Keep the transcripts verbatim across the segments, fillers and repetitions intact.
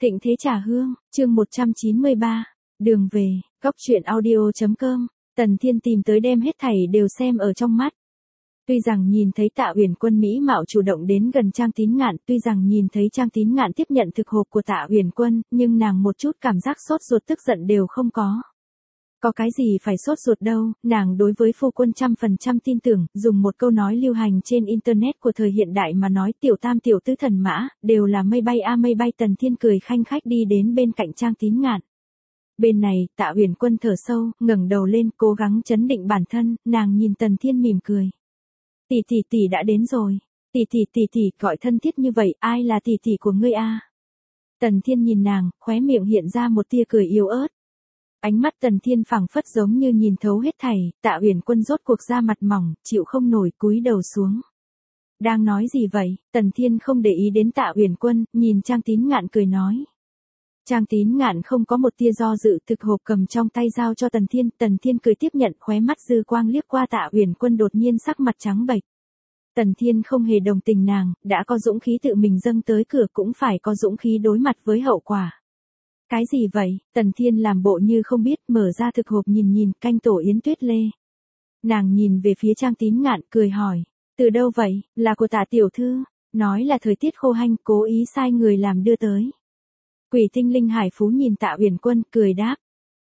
Thịnh Thế Trà Hương, chương một trăm chín mươi ba, đường về, góc truyện audio.com, Tần Thiên tìm tới đem hết thảy đều xem ở trong mắt. Tuy rằng nhìn thấy Tạ Uyển Quân mỹ mạo chủ động đến gần Trang Tín Ngạn, tuy rằng nhìn thấy Trang Tín Ngạn tiếp nhận thực hộp của Tạ Uyển Quân, nhưng nàng một chút cảm giác sốt ruột tức giận đều không có. Có cái gì phải sốt ruột đâu, nàng đối với phu quân trăm phần trăm tin tưởng, dùng một câu nói lưu hành trên internet của thời hiện đại mà nói tiểu tam tiểu tứ thần mã, đều là mây bay a mây bay. Tần Thiên cười khanh khách đi đến bên cạnh Trang Tín Ngạn. Bên này, Tạ Uyển Quân thở sâu, ngẩng đầu lên, cố gắng trấn định bản thân, nàng nhìn Tần Thiên mỉm cười. Tỷ tỷ tỷ đã đến rồi, tỷ tỷ tỷ tỷ gọi thân thiết như vậy, ai là tỷ tỷ của ngươi a? Tần Thiên nhìn nàng, khóe miệng hiện ra một tia cười yếu ớt. Ánh mắt Tần Thiên phảng phất giống như nhìn thấu hết thảy, Tạ Uyển Quân rốt cuộc ra mặt mỏng, chịu không nổi, cúi đầu xuống. Đang nói gì vậy? Tần Thiên không để ý đến Tạ Uyển Quân, nhìn Trang Tín Ngạn cười nói. Trang Tín Ngạn không có một tia do dự, thực hộp cầm trong tay giao cho Tần Thiên, Tần Thiên cười tiếp nhận, khóe mắt dư quang liếc qua Tạ Uyển Quân đột nhiên sắc mặt trắng bệch. Tần Thiên không hề đồng tình nàng, đã có dũng khí tự mình dâng tới cửa cũng phải có dũng khí đối mặt với hậu quả. Cái gì vậy? Tần Thiên làm bộ như không biết, mở ra thực hộp nhìn nhìn, canh tổ yến tuyết lê. Nàng nhìn về phía Trang Tín Ngạn, cười hỏi, từ đâu vậy? Là của Tạ tiểu thư, nói là thời tiết khô hanh, cố ý sai người làm đưa tới. Quỷ tinh linh hải phú nhìn Tạ Uyển Quân, cười đáp.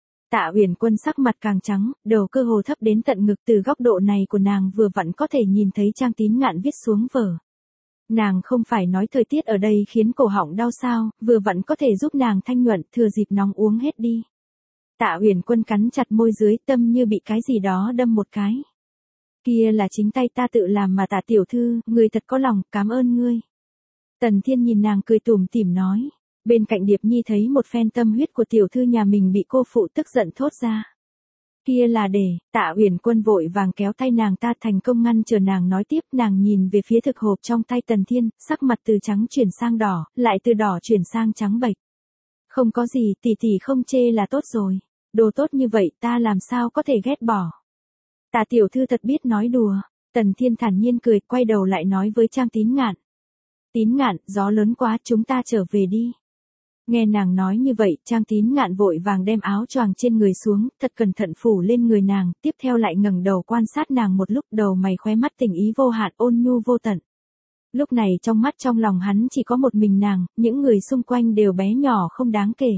Tạ Uyển Quân sắc mặt càng trắng, đầu cơ hồ thấp đến tận ngực, từ góc độ này của nàng vừa vặn có thể nhìn thấy Trang Tín Ngạn viết xuống vở. Nàng không phải nói thời tiết ở đây khiến cổ họng đau sao, vừa vặn có thể giúp nàng thanh nhuận, thừa dịp nóng uống hết đi. Tạ Uyển Quân cắn chặt môi dưới, tâm như bị cái gì đó đâm một cái. Kia là chính tay ta tự làm mà Tạ tiểu thư, người thật có lòng, cảm ơn ngươi. Tần Thiên nhìn nàng cười tủm tỉm nói. Bên cạnh Điệp Nhi thấy một phen tâm huyết của tiểu thư nhà mình bị cô phụ, tức giận thốt ra. Kia là để, Tạ Uyển Quân vội vàng kéo tay nàng ta, thành công ngăn chờ nàng nói tiếp. Nàng nhìn về phía thực hộp trong tay Tần Thiên, sắc mặt từ trắng chuyển sang đỏ, lại từ đỏ chuyển sang trắng bệch. Không có gì, tỷ tỷ không chê là tốt rồi. Đồ tốt như vậy ta làm sao có thể ghét bỏ. Tạ tiểu thư thật biết nói đùa. Tần Thiên thản nhiên cười, quay đầu lại nói với Trang Tín Ngạn. Tín Ngạn, gió lớn quá, chúng ta trở về đi. Nghe nàng nói như vậy, Trang Tín Ngạn vội vàng đem áo choàng trên người xuống, thật cẩn thận phủ lên người nàng, tiếp theo lại ngẩng đầu quan sát nàng một lúc, đầu mày khóe mắt tình ý vô hạn, ôn nhu vô tận. Lúc này trong mắt trong lòng hắn chỉ có một mình nàng, những người xung quanh đều bé nhỏ không đáng kể.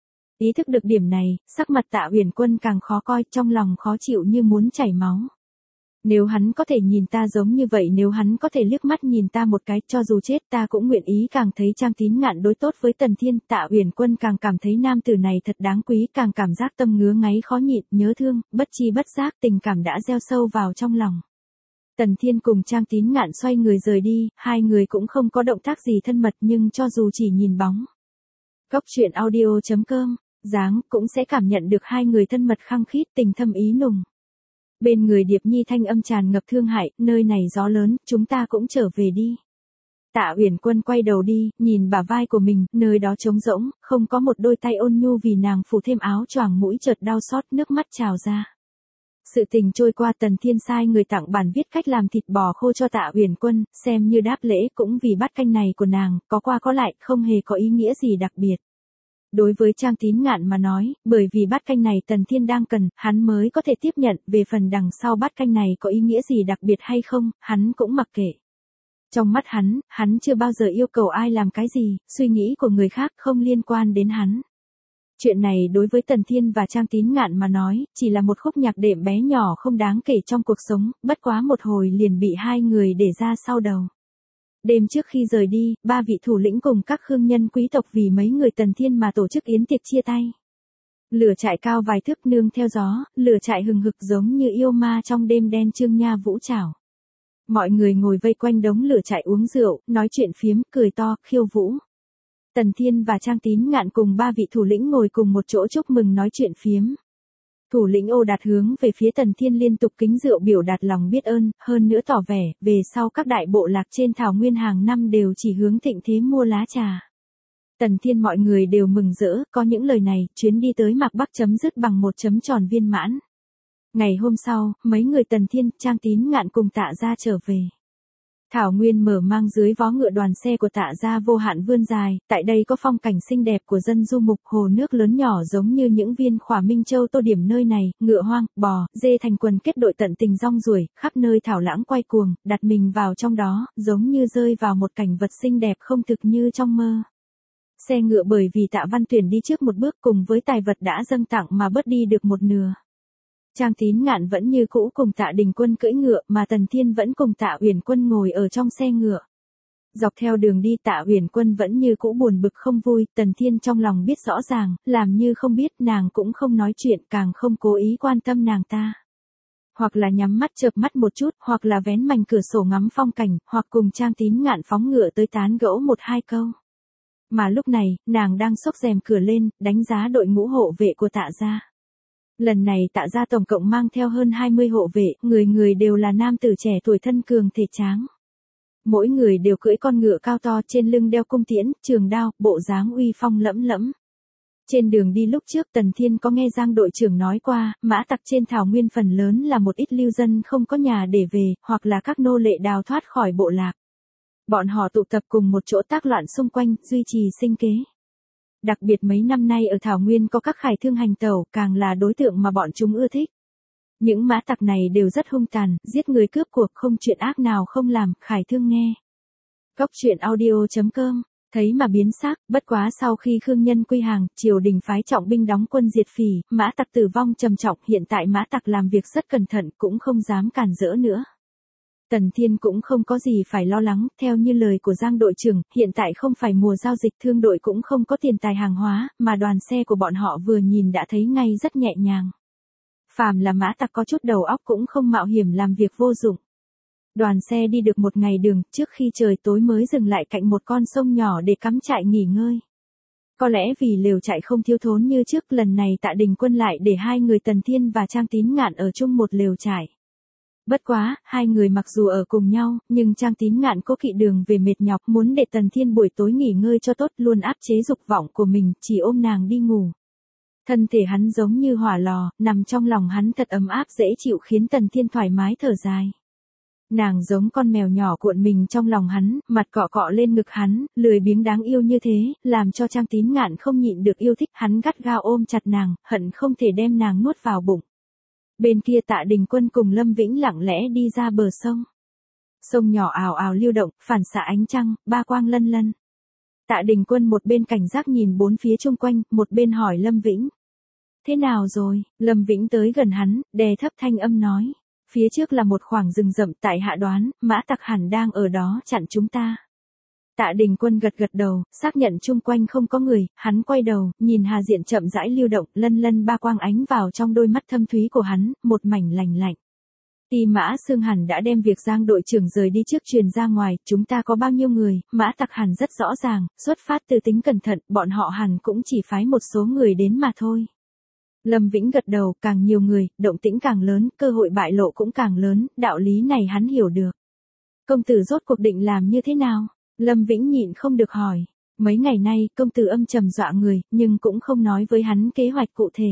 Ý thức được điểm này, sắc mặt Tạ Uyển Quân càng khó coi, trong lòng khó chịu như muốn chảy máu. Nếu hắn có thể nhìn ta giống như vậy, nếu hắn có thể liếc mắt nhìn ta một cái, cho dù chết ta cũng nguyện ý. Càng thấy Trang Tín Ngạn đối tốt với Tần Thiên, Tạ Uyển Quân càng cảm thấy nam tử này thật đáng quý, càng cảm giác tâm ngứa ngáy khó nhịn, nhớ thương, bất chi bất giác tình cảm đã gieo sâu vào trong lòng. Tần Thiên cùng Trang Tín Ngạn xoay người rời đi, hai người cũng không có động tác gì thân mật, nhưng cho dù chỉ nhìn bóng. Góc truyện audio.com, dáng cũng sẽ cảm nhận được hai người thân mật khăng khít, tình thâm ý nùng. Bên người Điệp Nhi thanh âm tràn ngập thương hại, nơi này gió lớn, chúng ta cũng trở về đi. Tạ Uyển Quân quay đầu đi, nhìn bả vai của mình, nơi đó trống rỗng, không có một đôi tay ôn nhu vì nàng phủ thêm áo choàng, mũi chợt đau xót, nước mắt trào ra. Sự tình trôi qua, Tần Thiên sai người tặng bản viết cách làm thịt bò khô cho Tạ Uyển Quân, xem như đáp lễ, cũng vì bát canh này của nàng, có qua có lại, không hề có ý nghĩa gì đặc biệt. Đối với Trang Tín Ngạn mà nói, bởi vì bát canh này Tần Thiên đang cần, hắn mới có thể tiếp nhận, về phần đằng sau bát canh này có ý nghĩa gì đặc biệt hay không, hắn cũng mặc kệ. Trong mắt hắn, hắn chưa bao giờ yêu cầu ai làm cái gì, suy nghĩ của người khác không liên quan đến hắn. Chuyện này đối với Tần Thiên và Trang Tín Ngạn mà nói, chỉ là một khúc nhạc đệm bé nhỏ không đáng kể trong cuộc sống, bất quá một hồi liền bị hai người để ra sau đầu. Đêm trước khi rời đi, ba vị thủ lĩnh cùng các khương nhân quý tộc vì mấy người Tần Thiên mà tổ chức yến tiệc chia tay. Lửa trại cao vài thước nương theo gió, lửa trại hừng hực giống như yêu ma trong đêm đen trương nha vũ trảo. Mọi người ngồi vây quanh đống lửa trại uống rượu, nói chuyện phiếm, cười to, khiêu vũ. Tần Thiên và Trang Tín Ngạn cùng ba vị thủ lĩnh ngồi cùng một chỗ chúc mừng nói chuyện phiếm. Thủ lĩnh Ô Đạt hướng về phía Tần Thiên liên tục kính rượu biểu đạt lòng biết ơn, hơn nữa tỏ vẻ, về sau các đại bộ lạc trên thảo nguyên hàng năm đều chỉ hướng Thịnh Thế mua lá trà. Tần Thiên mọi người đều mừng rỡ, có những lời này, chuyến đi tới Mạc Bắc chấm dứt bằng một chấm tròn viên mãn. Ngày hôm sau, mấy người Tần Thiên, Trang Tín Ngạn cùng Tạ gia trở về. Thảo nguyên mở mang dưới vó ngựa đoàn xe của Tạ gia vô hạn vươn dài, tại đây có phong cảnh xinh đẹp của dân du mục, hồ nước lớn nhỏ giống như những viên khỏa minh châu tô điểm nơi này, ngựa hoang, bò, dê thành quần kết đội tận tình rong ruổi, khắp nơi thảo lãng quay cuồng, đặt mình vào trong đó, giống như rơi vào một cảnh vật xinh đẹp không thực như trong mơ. Xe ngựa bởi vì Tạ Văn Tuyển đi trước một bước cùng với tài vật đã dâng tặng mà bớt đi được một nửa. Trang Tín Ngạn vẫn như cũ cùng Tạ Đình Quân cưỡi ngựa mà Tần Thiên vẫn cùng Tạ Uyển Quân ngồi ở trong xe ngựa. Dọc theo đường đi Tạ Uyển Quân vẫn như cũ buồn bực không vui, Tần Thiên trong lòng biết rõ ràng, làm như không biết, nàng cũng không nói chuyện, càng không cố ý quan tâm nàng ta. Hoặc là nhắm mắt chợp mắt một chút, hoặc là vén mành cửa sổ ngắm phong cảnh, hoặc cùng Trang Tín Ngạn phóng ngựa tới tán gẫu một hai câu. Mà lúc này, nàng đang xốc rèm cửa lên, đánh giá đội ngũ hộ vệ của Tạ gia. Lần này Tạ gia tổng cộng mang theo hơn hai mươi hộ vệ, người người đều là nam tử trẻ tuổi thân cường thể tráng. Mỗi người đều cưỡi con ngựa cao to, trên lưng đeo cung tiễn, trường đao, bộ dáng uy phong lẫm lẫm. Trên đường đi lúc trước Tần Thiên có nghe Giang đội trưởng nói qua, mã tặc trên thảo nguyên phần lớn là một ít lưu dân không có nhà để về, hoặc là các nô lệ đào thoát khỏi bộ lạc. Bọn họ tụ tập cùng một chỗ tác loạn xung quanh, duy trì sinh kế. Đặc biệt mấy năm nay ở Thảo Nguyên có các khải thương hành tẩu, càng là đối tượng mà bọn chúng ưa thích. Những mã tặc này đều rất hung tàn, giết người cướp cuộc, không chuyện ác nào không làm, khải thương nghe. Góc truyện audio chấm com, thấy mà biến sắc, bất quá sau khi Khương Nhân quy hàng, triều đình phái trọng binh đóng quân diệt phỉ, mã tặc tử vong trầm trọng, hiện tại mã tặc làm việc rất cẩn thận, cũng không dám cản rỡ nữa. Tần Thiên cũng không có gì phải lo lắng, theo như lời của Giang đội trưởng, hiện tại không phải mùa giao dịch, thương đội cũng không có tiền tài hàng hóa, mà đoàn xe của bọn họ vừa nhìn đã thấy ngay rất nhẹ nhàng. Phàm là mã tặc có chút đầu óc cũng không mạo hiểm làm việc vô dụng. Đoàn xe đi được một ngày đường, trước khi trời tối mới dừng lại cạnh một con sông nhỏ để cắm trại nghỉ ngơi. Có lẽ vì lều trại không thiếu thốn như trước, lần này Tạ Đình Quân lại để hai người Tần Thiên và Trang Tín Ngạn ở chung một lều trại. Bất quá, hai người mặc dù ở cùng nhau, nhưng Trang Tín Ngạn có kỵ đường về mệt nhọc, muốn để Tần Thiên buổi tối nghỉ ngơi cho tốt, luôn áp chế dục vọng của mình, chỉ ôm nàng đi ngủ. Thân thể hắn giống như hỏa lò, nằm trong lòng hắn thật ấm áp dễ chịu, khiến Tần Thiên thoải mái thở dài. Nàng giống con mèo nhỏ cuộn mình trong lòng hắn, mặt cọ cọ lên ngực hắn, lười biếng đáng yêu như thế, làm cho Trang Tín Ngạn không nhịn được yêu thích, hắn gắt gao ôm chặt nàng, hận không thể đem nàng nuốt vào bụng. Bên kia Tạ Đình Quân cùng Lâm Vĩnh lặng lẽ đi ra bờ sông. Sông nhỏ ào ào lưu động, phản xạ ánh trăng, ba quang lân lân. Tạ Đình Quân một bên cảnh giác nhìn bốn phía chung quanh, một bên hỏi Lâm Vĩnh. Thế nào rồi? Lâm Vĩnh tới gần hắn, đè thấp thanh âm nói. Phía trước là một khoảng rừng rậm, tại hạ đoán, mã tặc hẳn đang ở đó chặn chúng ta. Tạ Đình Quân gật gật đầu, xác nhận chung quanh không có người, hắn quay đầu, nhìn Hà Diện chậm rãi lưu động, lân lân ba quang ánh vào trong đôi mắt thâm thúy của hắn, một mảnh lành lạnh. Ti Mã Sương hẳn đã đem việc Giang đội trưởng rời đi trước truyền ra ngoài, chúng ta có bao nhiêu người, mã tặc hẳn rất rõ ràng, xuất phát từ tính cẩn thận, bọn họ hẳn cũng chỉ phái một số người đến mà thôi. Lâm Vĩnh gật đầu, càng nhiều người, động tĩnh càng lớn, cơ hội bại lộ cũng càng lớn, đạo lý này hắn hiểu được. Công tử rốt cuộc định làm như thế nào? Lâm Vĩnh nhịn không được hỏi. Mấy ngày nay, công tử âm trầm dọa người, nhưng cũng không nói với hắn kế hoạch cụ thể.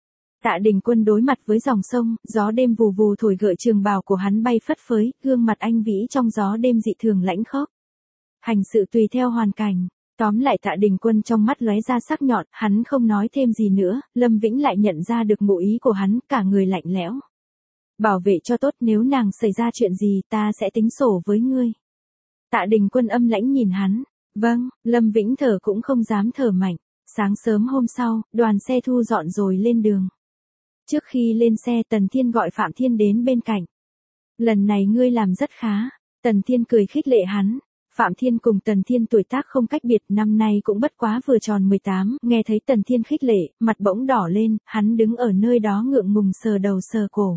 Tạ Đình Quân đối mặt với dòng sông, gió đêm vù vù thổi gợi trường bào của hắn bay phất phới, gương mặt anh vĩ trong gió đêm dị thường lãnh khốc. Hành sự tùy theo hoàn cảnh. Tóm lại Tạ Đình Quân trong mắt lóe ra sắc nhọn, hắn không nói thêm gì nữa, Lâm Vĩnh lại nhận ra được ngụ ý của hắn, cả người lạnh lẽo. Bảo vệ cho tốt, nếu nàng xảy ra chuyện gì, ta sẽ tính sổ với ngươi. Tạ Đình Quân âm lãnh nhìn hắn. Vâng, Lâm Vĩnh thở cũng không dám thở mạnh. Sáng sớm hôm sau, đoàn xe thu dọn rồi lên đường. Trước khi lên xe Tần Thiên gọi Phạm Thiên đến bên cạnh. Lần này ngươi làm rất khá. Tần Thiên cười khích lệ hắn. Phạm Thiên cùng Tần Thiên tuổi tác không cách biệt, năm nay cũng bất quá vừa tròn mười tám, nghe thấy Tần Thiên khích lệ, mặt bỗng đỏ lên, hắn đứng ở nơi đó ngượng ngùng sờ đầu sờ cổ.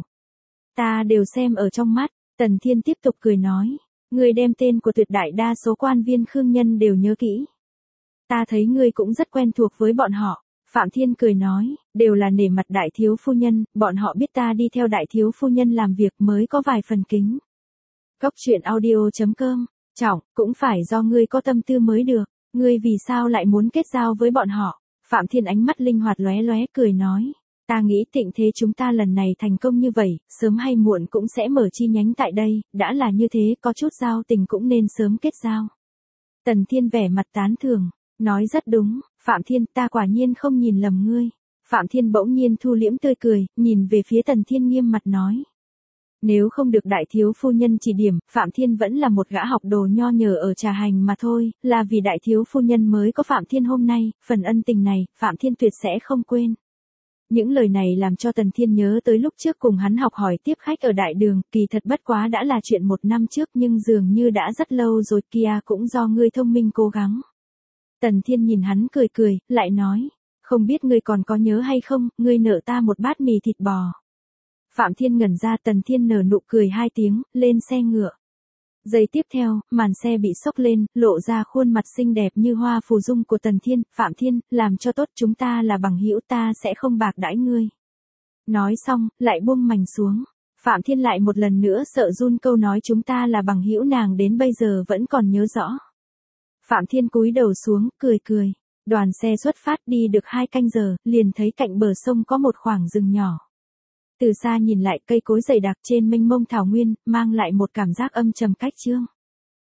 Ta đều xem ở trong mắt, Tần Thiên tiếp tục cười nói, ngươi đem tên của tuyệt đại đa số quan viên Khương Nhân đều nhớ kỹ. Ta thấy ngươi cũng rất quen thuộc với bọn họ. Phạm Thiên cười nói, đều là nể mặt đại thiếu phu nhân, bọn họ biết ta đi theo đại thiếu phu nhân làm việc mới có vài phần kính. Góc truyện audio chấm com. Trọng, cũng phải do ngươi có tâm tư mới được, ngươi vì sao lại muốn kết giao với bọn họ? Phạm Thiên ánh mắt linh hoạt lóe lóe cười nói, Ta nghĩ thịnh thế chúng ta lần này thành công như vậy, sớm hay muộn cũng sẽ mở chi nhánh tại đây, đã là như thế có chút giao tình cũng nên sớm kết giao. Tần Thiên vẻ mặt tán thưởng, nói rất đúng, Phạm Thiên ta quả nhiên không nhìn lầm ngươi. Phạm Thiên bỗng nhiên thu liễm tươi cười, nhìn về phía Tần Thiên nghiêm mặt nói. Nếu không được đại thiếu phu nhân chỉ điểm, Phạm Thiên vẫn là một gã học đồ nho nhờ ở trà hành mà thôi, là vì đại thiếu phu nhân mới có Phạm Thiên hôm nay, phần ân tình này, Phạm Thiên tuyệt sẽ không quên. Những lời này làm cho Tần Thiên nhớ tới lúc trước cùng hắn học hỏi tiếp khách ở đại đường, kỳ thật bất quá đã là chuyện một năm trước nhưng dường như đã rất lâu rồi kia cũng do ngươi thông minh cố gắng. Tần Thiên nhìn hắn cười cười, lại nói, không biết ngươi còn có nhớ hay không, ngươi nợ ta một bát mì thịt bò. Phạm Thiên ngẩn ra Tần Thiên nở nụ cười hai tiếng, lên xe ngựa. Giây tiếp theo, màn xe bị xốc lên, lộ ra khuôn mặt xinh đẹp như hoa phù dung của Tần Thiên, Phạm Thiên, làm cho tốt chúng ta là bằng hữu ta sẽ không bạc đãi ngươi. Nói xong, lại buông mành xuống. Phạm Thiên lại một lần nữa sợ run câu nói chúng ta là bằng hữu nàng đến bây giờ vẫn còn nhớ rõ. Phạm Thiên cúi đầu xuống, cười cười. Đoàn xe xuất phát đi được hai canh giờ, liền thấy cạnh bờ sông có một khoảng rừng nhỏ. Từ xa nhìn lại cây cối dày đặc trên mênh mông thảo nguyên, mang lại một cảm giác âm trầm cách trương.